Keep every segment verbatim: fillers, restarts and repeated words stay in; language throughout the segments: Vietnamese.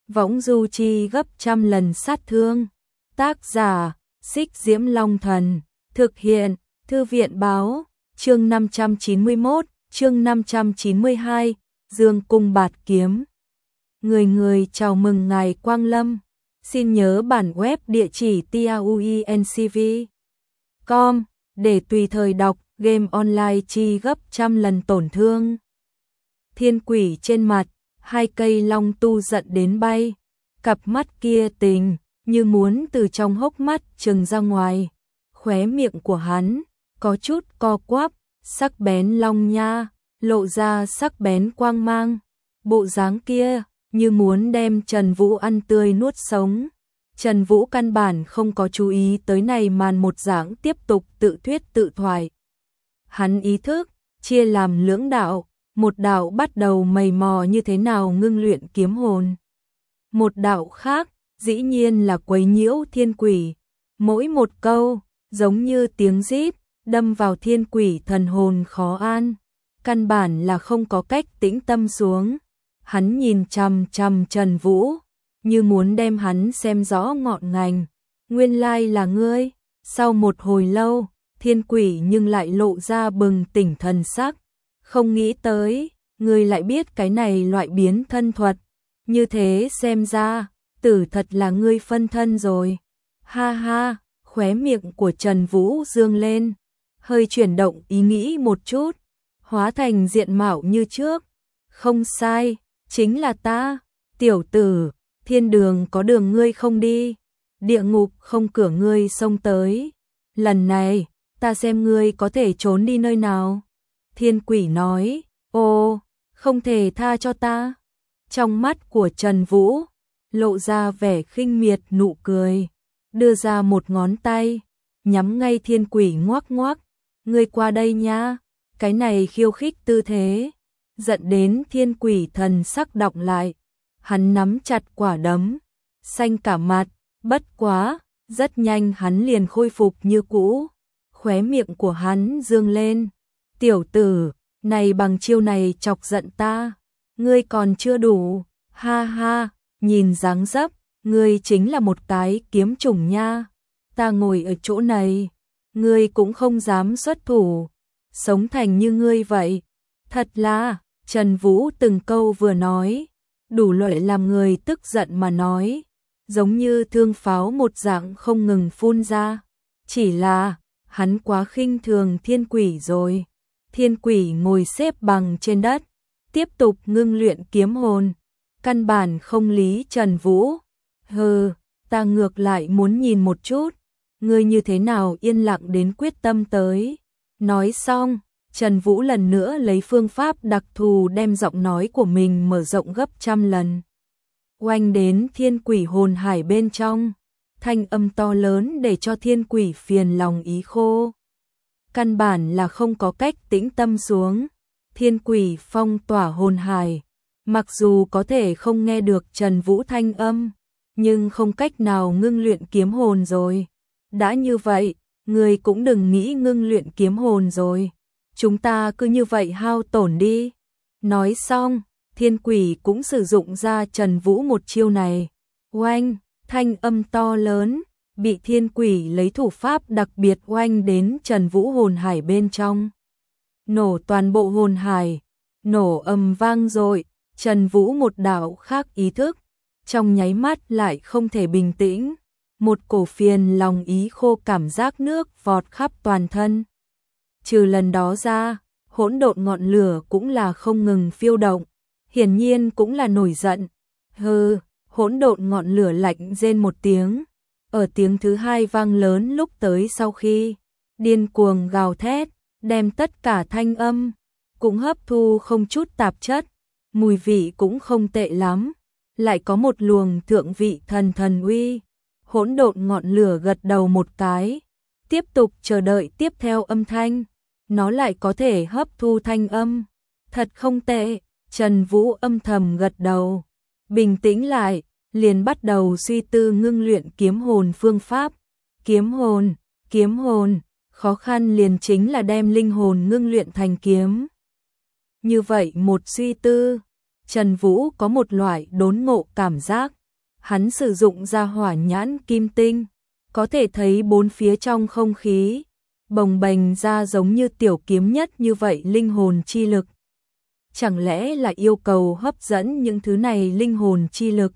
võng du chi gấp trăm lần sát thương. Tác giả, Xích Diễm Long Thần. Thực hiện, Thư viện Báo. Chương năm trăm chín mươi mốt, chương năm trăm chín mươi hai, Dương Cung Bạt Kiếm. Người người chào mừng ngài Quang Lâm. Xin nhớ bản web địa chỉ tauencv chấm com để tùy thời đọc game online chi gấp trăm lần tổn thương. Thiên quỷ trên mặt, hai cây long tu giận đến bay, cặp mắt kia tình như muốn từ trong hốc mắt trừng ra ngoài, khóe miệng của hắn có chút co quắp, sắc bén long nha, lộ ra sắc bén quang mang, bộ dáng kia như muốn đem Trần Vũ ăn tươi nuốt sống. Trần Vũ căn bản không có chú ý tới này màn một dáng tiếp tục tự thuyết tự thoại. Hắn ý thức chia làm lưỡng đạo, một đạo bắt đầu mày mò như thế nào ngưng luyện kiếm hồn. Một đạo khác, dĩ nhiên là quấy nhiễu thiên quỷ, mỗi một câu giống như tiếng rít đâm vào thiên quỷ thần hồn khó an, căn bản là không có cách tĩnh tâm xuống. Hắn nhìn chằm chằm Trần Vũ, như muốn đem hắn xem rõ ngọn ngành. Nguyên lai là ngươi. Sau một hồi lâu, thiên quỷ nhưng lại lộ ra bừng tỉnh thần sắc. Không nghĩ tới, ngươi lại biết cái này loại biến thân thuật. Như thế xem ra, tử thật là ngươi phân thân rồi. Ha ha, khóe miệng của Trần Vũ dương lên, hơi chuyển động ý nghĩ một chút, hóa thành diện mạo như trước. Không sai, chính là ta, tiểu tử, thiên đường có đường ngươi không đi, địa ngục không cửa ngươi xông tới. Lần này, ta xem ngươi có thể trốn đi nơi nào. Thiên quỷ nói, ô, không thể tha cho ta. Trong mắt của Trần Vũ, lộ ra vẻ khinh miệt nụ cười, đưa ra một ngón tay, nhắm ngay thiên quỷ ngoắc ngoắc. Ngươi qua đây nha, cái này khiêu khích tư thế, giận đến thiên quỷ thần sắc đọng lại. Hắn nắm chặt quả đấm, xanh cả mặt, bất quá, rất nhanh hắn liền khôi phục như cũ. Khóe miệng của hắn dương lên, tiểu tử, này bằng chiêu này chọc giận ta, ngươi còn chưa đủ, ha ha, nhìn dáng dấp, ngươi chính là một cái kiếm chủng nha, ta ngồi ở chỗ này, ngươi cũng không dám xuất thủ, sống thành như ngươi vậy, thật là, Trần Vũ từng câu vừa nói, đủ loại làm người tức giận mà nói, giống như thương pháo một dạng không ngừng phun ra, chỉ là, hắn quá khinh thường thiên quỷ rồi. Thiên quỷ ngồi xếp bằng trên đất, tiếp tục ngưng luyện kiếm hồn, căn bản không lý Trần Vũ. Hừ, ta ngược lại muốn nhìn một chút, ngươi như thế nào yên lặng đến quyết tâm tới. Nói xong, Trần Vũ lần nữa lấy phương pháp đặc thù đem giọng nói của mình mở rộng gấp trăm lần. Oanh đến thiên quỷ hồn hải bên trong, thanh âm to lớn để cho thiên quỷ phiền lòng ý khô. Căn bản là không có cách tĩnh tâm xuống. Thiên quỷ phong tỏa hồn hải, mặc dù có thể không nghe được Trần Vũ thanh âm, nhưng không cách nào ngưng luyện kiếm hồn rồi. Đã như vậy, người cũng đừng nghĩ ngưng luyện kiếm hồn rồi. Chúng ta cứ như vậy hao tổn đi. Nói xong, thiên quỷ cũng sử dụng ra Trần Vũ một chiêu này. Oanh, thanh âm to lớn, bị thiên quỷ lấy thủ pháp đặc biệt oanh đến Trần Vũ hồn hải bên trong. Nổ toàn bộ hồn hải, nổ ầm vang rồi, Trần Vũ một đạo khác ý thức, trong nháy mắt lại không thể bình tĩnh, một cổ phiền lòng ý khô cảm giác nước vọt khắp toàn thân. Trừ lần đó ra, hỗn độn ngọn lửa cũng là không ngừng phiêu động, hiển nhiên cũng là nổi giận. Hừ, hỗn độn ngọn lửa lạnh rên một tiếng, ở tiếng thứ hai vang lớn lúc tới sau khi, điên cuồng gào thét, đem tất cả thanh âm, cũng hấp thu không chút tạp chất, mùi vị cũng không tệ lắm, lại có một luồng thượng vị thần thần uy. Hỗn độn ngọn lửa gật đầu một cái, tiếp tục chờ đợi tiếp theo âm thanh, nó lại có thể hấp thu thanh âm, thật không tệ. Trần Vũ âm thầm gật đầu, bình tĩnh lại, liền bắt đầu suy tư ngưng luyện kiếm hồn phương pháp. Kiếm hồn, kiếm hồn, khó khăn liền chính là đem linh hồn ngưng luyện thành kiếm. Như vậy một suy tư, Trần Vũ có một loại đốn ngộ cảm giác, Hắn sử dụng ra hỏa nhãn kim tinh, có thể thấy bốn phía trong không khí, bồng bềnh ra giống như tiểu kiếm nhất như vậy linh hồn chi lực. Chẳng lẽ là yêu cầu hấp dẫn những thứ này linh hồn chi lực,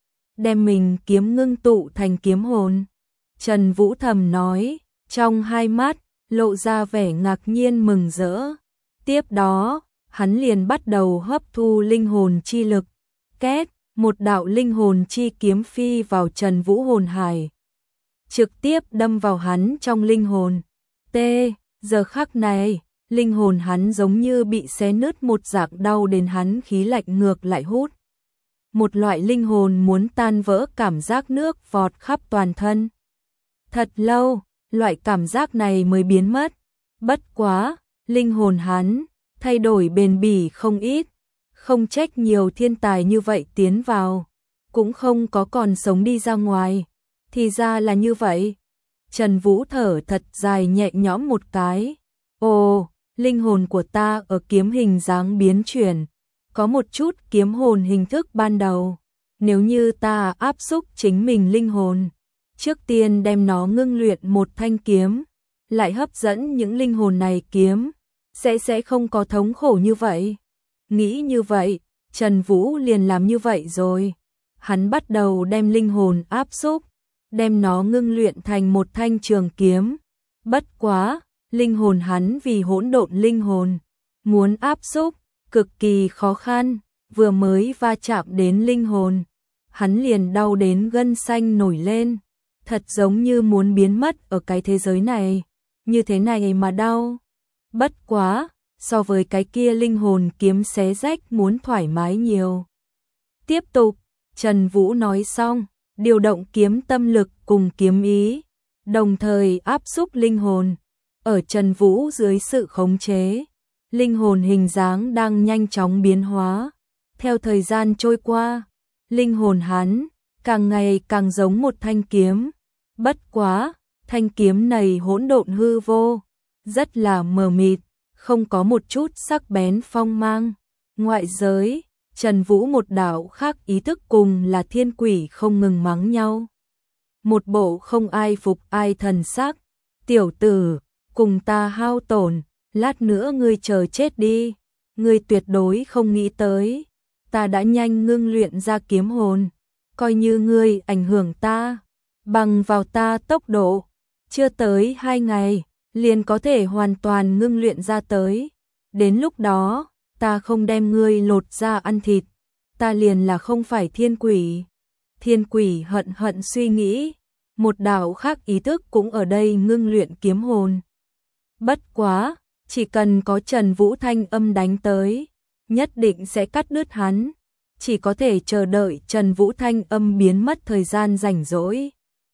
đem mình kiếm ngưng tụ thành kiếm hồn? Trần Vũ thầm nói, trong hai mắt lộ ra vẻ ngạc nhiên mừng rỡ. Tiếp đó, hắn liền bắt đầu hấp thu linh hồn chi lực. Két, một đạo linh hồn chi kiếm phi vào Trần Vũ hồn hải, trực tiếp đâm vào hắn trong linh hồn. T, giờ khắc này, linh hồn hắn giống như bị xé nứt một dạng, đau đến hắn khí lạnh ngược lại hút. Một loại linh hồn muốn tan vỡ cảm giác nước vọt khắp toàn thân. Thật lâu, loại cảm giác này mới biến mất. Bất quá, linh hồn hắn thay đổi bền bỉ không ít, không trách nhiều thiên tài như vậy tiến vào, cũng không có còn sống đi ra ngoài. Thì ra là như vậy. Trần Vũ thở thật dài nhẹ nhõm một cái. Ồ, linh hồn của ta ở kiếm hình dáng biến chuyển, có một chút kiếm hồn hình thức ban đầu. Nếu như ta áp xúc chính mình linh hồn, trước tiên đem nó ngưng luyện một thanh kiếm, lại hấp dẫn những linh hồn này kiếm, sẽ sẽ không có thống khổ như vậy. Nghĩ như vậy, Trần Vũ liền làm như vậy rồi. Hắn bắt đầu đem linh hồn áp xúc, đem nó ngưng luyện thành một thanh trường kiếm. Bất quá, linh hồn hắn vì hỗn độn linh hồn, muốn áp xúc cực kỳ khó khăn, vừa mới va chạm đến linh hồn, hắn liền đau đến gân xanh nổi lên, thật giống như muốn biến mất ở cái thế giới này, như thế này mà đau. Bất quá, so với cái kia linh hồn kiếm xé rách muốn thoải mái nhiều. Tiếp tục, Trần Vũ nói xong, điều động kiếm tâm lực cùng kiếm ý, đồng thời áp xúc linh hồn. Ở Trần Vũ dưới sự khống chế, linh hồn hình dáng đang nhanh chóng biến hóa. Theo thời gian trôi qua, linh hồn hắn càng ngày càng giống một thanh kiếm. Bất quá, thanh kiếm này hỗn độn hư vô, rất là mờ mịt, không có một chút sắc bén phong mang. Ngoại giới, Trần Vũ một đạo khác ý thức cùng là thiên quỷ không ngừng mắng nhau. Một bộ không ai phục ai thần sắc. Tiểu tử, cùng ta hao tổn, lát nữa ngươi chờ chết đi. Ngươi tuyệt đối không nghĩ tới, ta đã nhanh ngưng luyện ra kiếm hồn. Coi như ngươi ảnh hưởng ta, bằng vào ta tốc độ, chưa tới hai ngày, liền có thể hoàn toàn ngưng luyện ra tới. Đến lúc đó, ta không đem ngươi lột ra ăn thịt, ta liền là không phải thiên quỷ. Thiên quỷ hận hận suy nghĩ, một đạo khác ý thức cũng ở đây ngưng luyện kiếm hồn. Bất quá, chỉ cần có Trần Vũ thanh âm đánh tới, nhất định sẽ cắt đứt hắn. Chỉ có thể chờ đợi Trần Vũ thanh âm biến mất thời gian rảnh rỗi.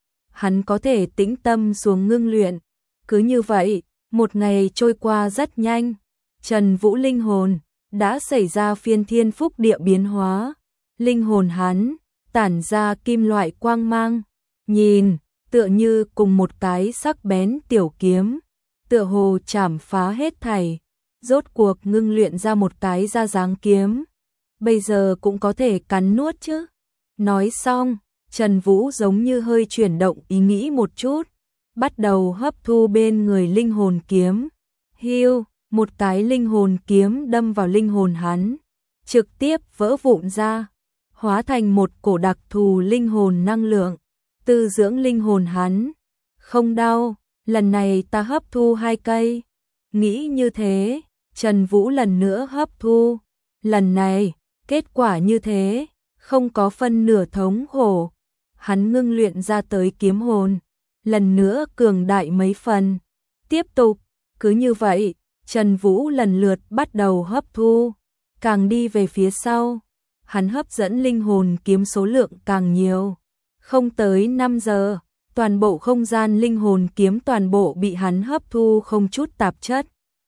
Hắn có thể tĩnh tâm xuống ngưng luyện. Cứ như vậy, một ngày trôi qua rất nhanh. Trần Vũ linh hồn đã xảy ra phiên thiên phúc địa biến hóa. Linh hồn hắn tản ra kim loại quang mang, nhìn tựa như cùng một cái sắc bén tiểu kiếm, tựa hồ chảm phá hết thảy, rốt cuộc ngưng luyện ra một cái ra dáng kiếm. Bây giờ cũng có thể cắn nuốt chứ. Nói xong, Trần Vũ giống như hơi chuyển động ý nghĩ một chút, bắt đầu hấp thu bên người linh hồn kiếm. Hiu, một cái linh hồn kiếm đâm vào linh hồn hắn, trực tiếp vỡ vụn ra, hóa thành một cổ đặc thù linh hồn năng lượng, tư dưỡng linh hồn hắn. Không đau, lần này ta hấp thu hai cây. Nghĩ như thế, Trần Vũ lần nữa hấp thu. Lần này, kết quả như thế, không có phân nửa thống khổ. Hắn ngưng luyện ra tới kiếm hồn, lần nữa cường đại mấy phần. Tiếp tục, cứ như vậy, Trần Vũ lần lượt bắt đầu hấp thu, càng đi về phía sau, hắn hấp dẫn linh hồn kiếm số lượng càng nhiều. Không tới năm giờ, toàn bộ không gian linh hồn kiếm toàn bộ bị hắn hấp thu không chút tạp chất.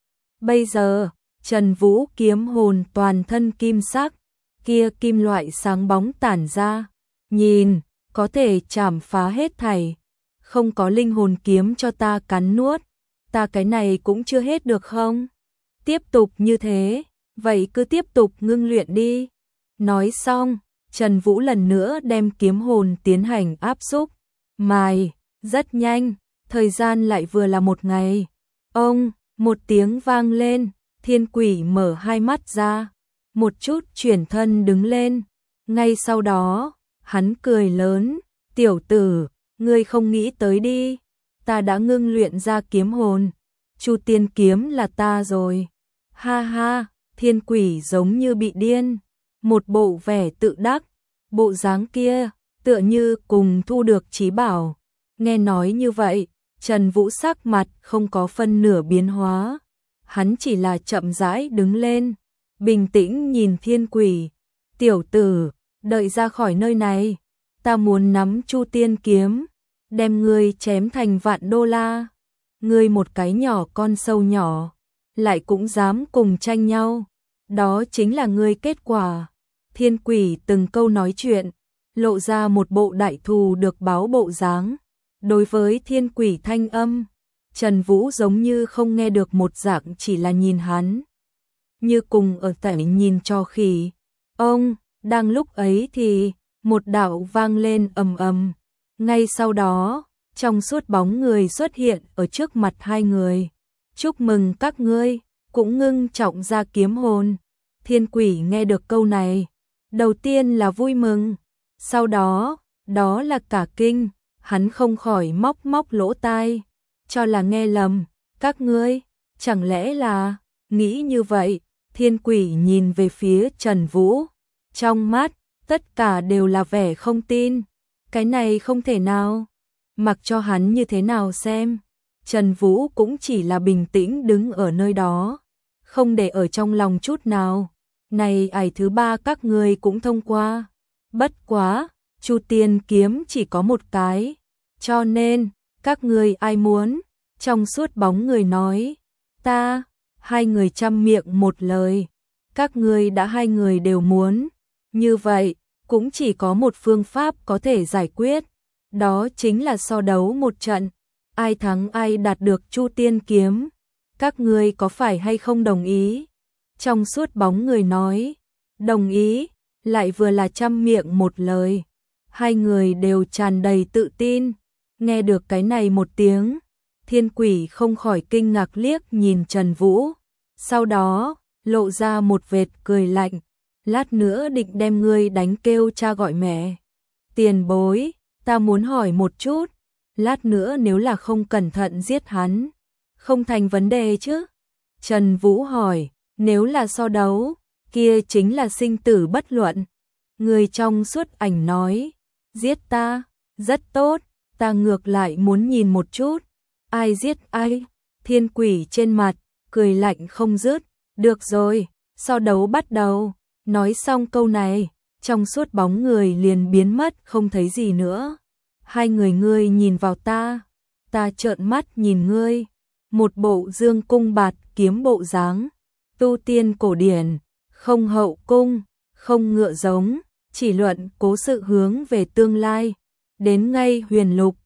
Bây giờ, Trần Vũ kiếm hồn toàn thân kim sắc, kia kim loại sáng bóng tản ra, nhìn, có thể chảm phá hết thảy. Không có linh hồn kiếm cho ta cắn nuốt, ta cái này cũng chưa hết được không? Tiếp tục như thế, vậy cứ tiếp tục ngưng luyện đi. Nói xong, Trần Vũ lần nữa đem kiếm hồn tiến hành áp xúc. Mài, rất nhanh, thời gian lại vừa là một ngày. Ông, một tiếng vang lên, thiên quỷ mở hai mắt ra, một chút chuyển thân đứng lên. Ngay sau đó, hắn cười lớn, tiểu tử, ngươi không nghĩ tới đi, ta đã ngưng luyện ra kiếm hồn, Chu Tiên kiếm là ta rồi. Ha ha, thiên quỷ giống như bị điên, một bộ vẻ tự đắc, bộ dáng kia, tựa như cùng thu được trí bảo. Nghe nói như vậy, Trần Vũ sắc mặt không có phân nửa biến hóa, hắn chỉ là chậm rãi đứng lên, bình tĩnh nhìn thiên quỷ, tiểu tử, đợi ra khỏi nơi này, ta muốn nắm Chu Tiên kiếm, đem ngươi chém thành vạn đô la. Ngươi một cái nhỏ con sâu nhỏ, lại cũng dám cùng tranh nhau, đó chính là ngươi kết quả. Thiên quỷ từng câu nói chuyện, lộ ra một bộ đại thù được báo bộ dáng. Đối với thiên quỷ thanh âm, Trần Vũ giống như không nghe được một dạng, chỉ là nhìn hắn, như cùng ở tại nhìn cho khỉ. Ông, đang lúc ấy thì, một đạo vang lên ầm ầm. Ngay sau đó, trong suốt bóng người xuất hiện ở trước mặt hai người. Chúc mừng các ngươi, cũng ngưng trọng ra kiếm hồn. Thiên quỷ nghe được câu này, đầu tiên là vui mừng, sau đó, đó là cả kinh, hắn không khỏi móc móc lỗ tai, cho là nghe lầm, các ngươi, chẳng lẽ là, nghĩ như vậy, thiên quỷ nhìn về phía Trần Vũ, trong mắt, tất cả đều là vẻ không tin, cái này không thể nào, mặc cho hắn như thế nào xem, Trần Vũ cũng chỉ là bình tĩnh đứng ở nơi đó, không để ở trong lòng chút nào. Này ải thứ ba các ngươi cũng thông qua, bất quá, Chu Tiên kiếm chỉ có một cái, cho nên, các ngươi ai muốn, trong suốt bóng người nói, ta, hai người chăm miệng một lời, các ngươi đã hai người đều muốn, như vậy, cũng chỉ có một phương pháp có thể giải quyết, đó chính là so đấu một trận, ai thắng ai đạt được Chu Tiên kiếm, các ngươi có phải hay không đồng ý? Trong suốt bóng người nói, đồng ý, lại vừa là chăm miệng một lời. Hai người đều tràn đầy tự tin, nghe được cái này một tiếng, thiên quỷ không khỏi kinh ngạc liếc nhìn Trần Vũ. Sau đó, lộ ra một vệt cười lạnh, lát nữa định đem ngươi đánh kêu cha gọi mẹ. Tiền bối, ta muốn hỏi một chút, lát nữa nếu là không cẩn thận giết hắn, không thành vấn đề chứ? Trần Vũ hỏi. Nếu là so đấu, kia chính là sinh tử bất luận. Người trong suốt ảnh nói, giết ta, rất tốt, ta ngược lại muốn nhìn một chút, ai giết ai. Thiên quỷ trên mặt, cười lạnh không dứt, được rồi, so đấu bắt đầu. Nói xong câu này, trong suốt bóng người liền biến mất không thấy gì nữa. Hai người ngươi nhìn vào ta, ta trợn mắt nhìn ngươi, một bộ dương cung bạt kiếm bộ dáng. Tu tiên cổ điển, không hậu cung, không ngựa giống, chỉ luận cố sự hướng về tương lai, đến ngay huyền lục,